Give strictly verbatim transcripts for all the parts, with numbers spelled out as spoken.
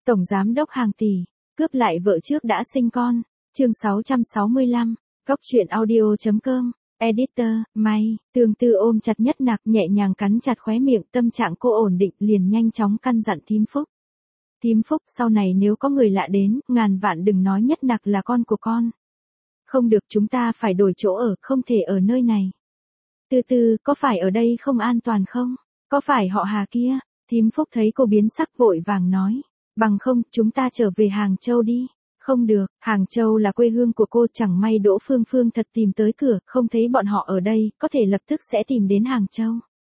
Tổng giám đốc hàng tỷ, cướp lại vợ trước đã sinh con. Chương sáu trăm sáu mươi lăm, Góc truyện audio chấm com, Editor, May, Tương Tư ôm chặt Nhất Nặc nhẹ nhàng cắn chặt khóe miệng, tâm trạng cô ổn định liền nhanh chóng căn dặn thím Phúc. Thím Phúc, sau này nếu có người lạ đến, ngàn vạn đừng nói Nhất Nặc là con của con. Không được, chúng ta phải đổi chỗ ở, không thể ở nơi này. Tư Tư, có phải ở đây không an toàn không? Có phải họ Hà kia? Thím Phúc thấy cô biến sắc vội vàng nói. Bằng không, chúng ta trở về Hàng Châu đi. Không được, Hàng Châu là quê hương của cô, chẳng may Đỗ Phương Phương thật tìm tới cửa, không thấy bọn họ ở đây, có thể lập tức sẽ tìm đến Hàng Châu.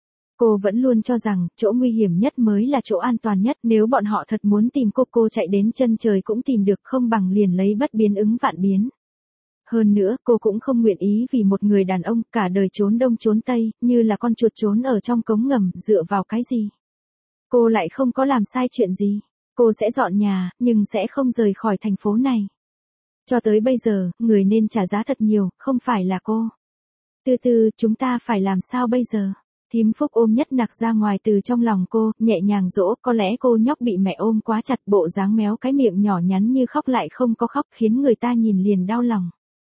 Cô vẫn luôn cho rằng, chỗ nguy hiểm nhất mới là chỗ an toàn nhất, nếu bọn họ thật muốn tìm cô, cô chạy đến chân trời cũng tìm được, không bằng liền lấy bất biến ứng vạn biến. Hơn nữa, cô cũng không nguyện ý vì một người đàn ông, cả đời trốn đông trốn tây, như là con chuột trốn ở trong cống ngầm, dựa vào cái gì? Cô lại không có làm sai chuyện gì. Cô sẽ dọn nhà, nhưng sẽ không rời khỏi thành phố này. Cho tới bây giờ, người nên trả giá thật nhiều, không phải là cô. Tư Tư, chúng ta phải làm sao bây giờ? Thím Phúc ôm Nhất Nặc ra ngoài từ trong lòng cô, nhẹ nhàng dỗ, có lẽ cô nhóc bị mẹ ôm quá chặt, bộ dáng méo cái miệng nhỏ nhắn như khóc lại không có khóc, khiến người ta nhìn liền đau lòng.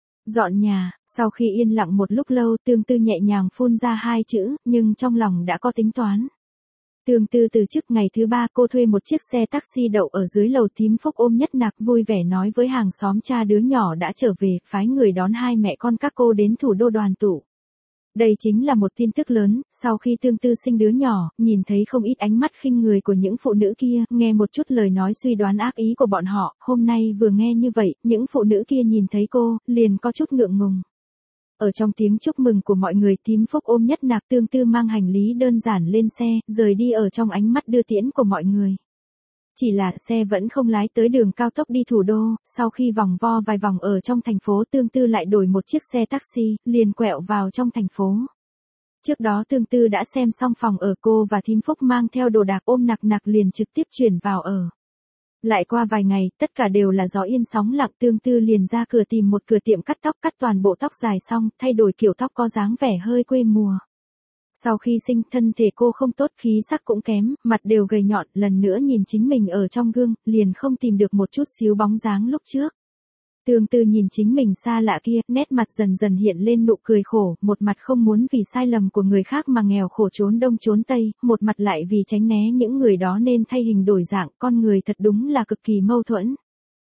Dọn nhà, sau khi yên lặng một lúc lâu, Tương Tư nhẹ nhàng phun ra hai chữ, nhưng trong lòng đã có tính toán. Tương Tư từ chức ngày thứ ba, cô thuê một chiếc xe taxi đậu ở dưới lầu, thím Phúc ôm Nhất Nặc vui vẻ nói với hàng xóm cha đứa nhỏ đã trở về, phái người đón hai mẹ con các cô đến thủ đô đoàn tụ. Đây chính là một tin tức lớn, sau khi Tương Tư sinh đứa nhỏ, nhìn thấy không ít ánh mắt khinh người của những phụ nữ kia, nghe một chút lời nói suy đoán ác ý của bọn họ, hôm nay vừa nghe như vậy, những phụ nữ kia nhìn thấy cô, liền có chút ngượng ngùng. Ở trong tiếng chúc mừng của mọi người, thím Phúc ôm Nhất Nặc, Tương Tư mang hành lý đơn giản lên xe, rời đi ở trong ánh mắt đưa tiễn của mọi người. Chỉ là xe vẫn không lái tới đường cao tốc đi thủ đô, sau khi vòng vo vài vòng ở trong thành phố, Tương Tư lại đổi một chiếc xe taxi, liền quẹo vào trong thành phố. Trước đó Tương Tư đã xem xong phòng ở, cô và thím Phúc mang theo đồ đạc ôm Nặc Nặc liền trực tiếp chuyển vào ở. Lại qua vài ngày, tất cả đều là gió yên sóng lặng, Tương Tư liền ra cửa tìm một cửa tiệm cắt tóc, cắt toàn bộ tóc dài xong, thay đổi kiểu tóc có dáng vẻ hơi quê mùa. Sau khi sinh, thân thể cô không tốt, khí sắc cũng kém, mặt đều gầy nhọn, lần nữa nhìn chính mình ở trong gương, liền không tìm được một chút xíu bóng dáng lúc trước. Tương Tư nhìn chính mình xa lạ kia, nét mặt dần dần hiện lên nụ cười khổ, một mặt không muốn vì sai lầm của người khác mà nghèo khổ trốn đông trốn tây, một mặt lại vì tránh né những người đó nên thay hình đổi dạng, con người thật đúng là cực kỳ mâu thuẫn.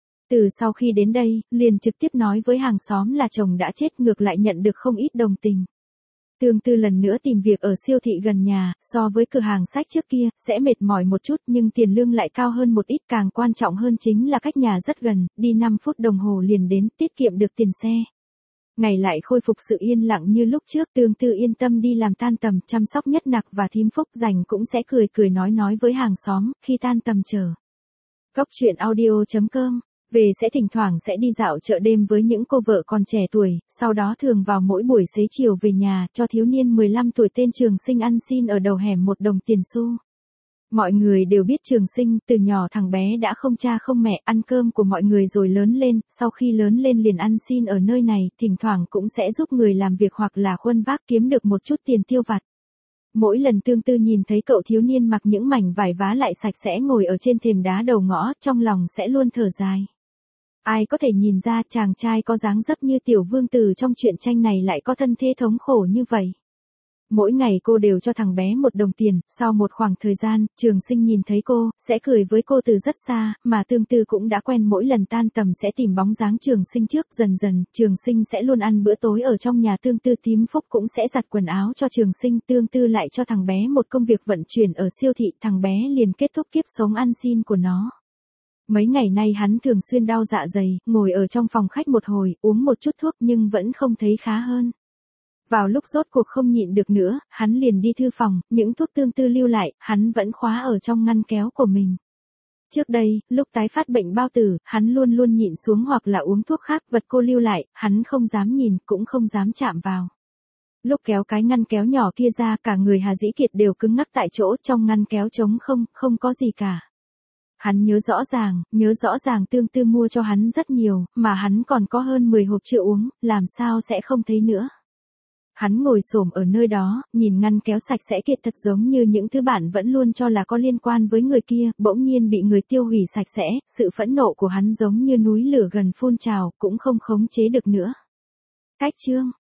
Từ sau khi đến đây, liền trực tiếp nói với hàng xóm là chồng đã chết, ngược lại nhận được không ít đồng tình. Tương Tư lần nữa tìm việc ở siêu thị gần nhà, so với cửa hàng sách trước kia, sẽ mệt mỏi một chút nhưng tiền lương lại cao hơn một ít, càng quan trọng hơn chính là cách nhà rất gần, đi năm phút đồng hồ liền đến, tiết kiệm được tiền xe. Ngày lại khôi phục sự yên lặng như lúc trước, Tương Tư yên tâm đi làm tan tầm, chăm sóc Nhất Nặc và thím Phúc, rảnh cũng sẽ cười cười nói nói với hàng xóm, khi tan tầm chờ. Góc truyện audio chấm com về sẽ thỉnh thoảng sẽ đi dạo chợ đêm với những cô vợ còn trẻ tuổi, sau đó thường vào mỗi buổi xế chiều về nhà, cho thiếu niên mười lăm tuổi tên Trường Sinh ăn xin ở đầu hẻm một đồng tiền xu. Mọi người đều biết Trường Sinh, từ nhỏ thằng bé đã không cha không mẹ, ăn cơm của mọi người rồi lớn lên, sau khi lớn lên liền ăn xin ở nơi này, thỉnh thoảng cũng sẽ giúp người làm việc hoặc là khuân vác kiếm được một chút tiền tiêu vặt. Mỗi lần Tương Tư nhìn thấy cậu thiếu niên mặc những mảnh vải vá lại sạch sẽ ngồi ở trên thềm đá đầu ngõ, trong lòng sẽ luôn thở dài. Ai có thể nhìn ra chàng trai có dáng dấp như tiểu vương tử trong truyện tranh này lại có thân thế thống khổ như vậy. Mỗi ngày cô đều cho thằng bé một đồng tiền, sau một khoảng thời gian, Trường Sinh nhìn thấy cô, sẽ cười với cô từ rất xa, mà Tương Tư cũng đã quen mỗi lần tan tầm sẽ tìm bóng dáng Trường Sinh trước, dần dần, Trường Sinh sẽ luôn ăn bữa tối ở trong nhà Tương Tư, thím Phúc cũng sẽ giặt quần áo cho Trường Sinh, Tương Tư lại cho thằng bé một công việc vận chuyển ở siêu thị, thằng bé liền kết thúc kiếp sống ăn xin của nó. Mấy ngày nay hắn thường xuyên đau dạ dày, ngồi ở trong phòng khách một hồi, uống một chút thuốc nhưng vẫn không thấy khá hơn. Vào lúc rốt cuộc không nhịn được nữa, hắn liền đi thư phòng, những thuốc Tương Tư lưu lại, hắn vẫn khóa ở trong ngăn kéo của mình. Trước đây, lúc tái phát bệnh bao tử, hắn luôn luôn nhịn xuống hoặc là uống thuốc khác, vật cô lưu lại, hắn không dám nhìn, cũng không dám chạm vào. Lúc kéo cái ngăn kéo nhỏ kia ra, cả người Hà Dĩ Kiệt đều cứng ngắc tại chỗ, trong ngăn kéo trống không, không có gì cả. Hắn nhớ rõ ràng, nhớ rõ ràng Tương Tư mua cho hắn rất nhiều, mà hắn còn có hơn mười hộp chưa uống, làm sao sẽ không thấy nữa. Hắn ngồi xổm ở nơi đó, nhìn ngăn kéo sạch sẽ kia thật giống như những thứ bạn vẫn luôn cho là có liên quan với người kia, bỗng nhiên bị người tiêu hủy sạch sẽ, sự phẫn nộ của hắn giống như núi lửa gần phun trào, cũng không khống chế được nữa. Cách chương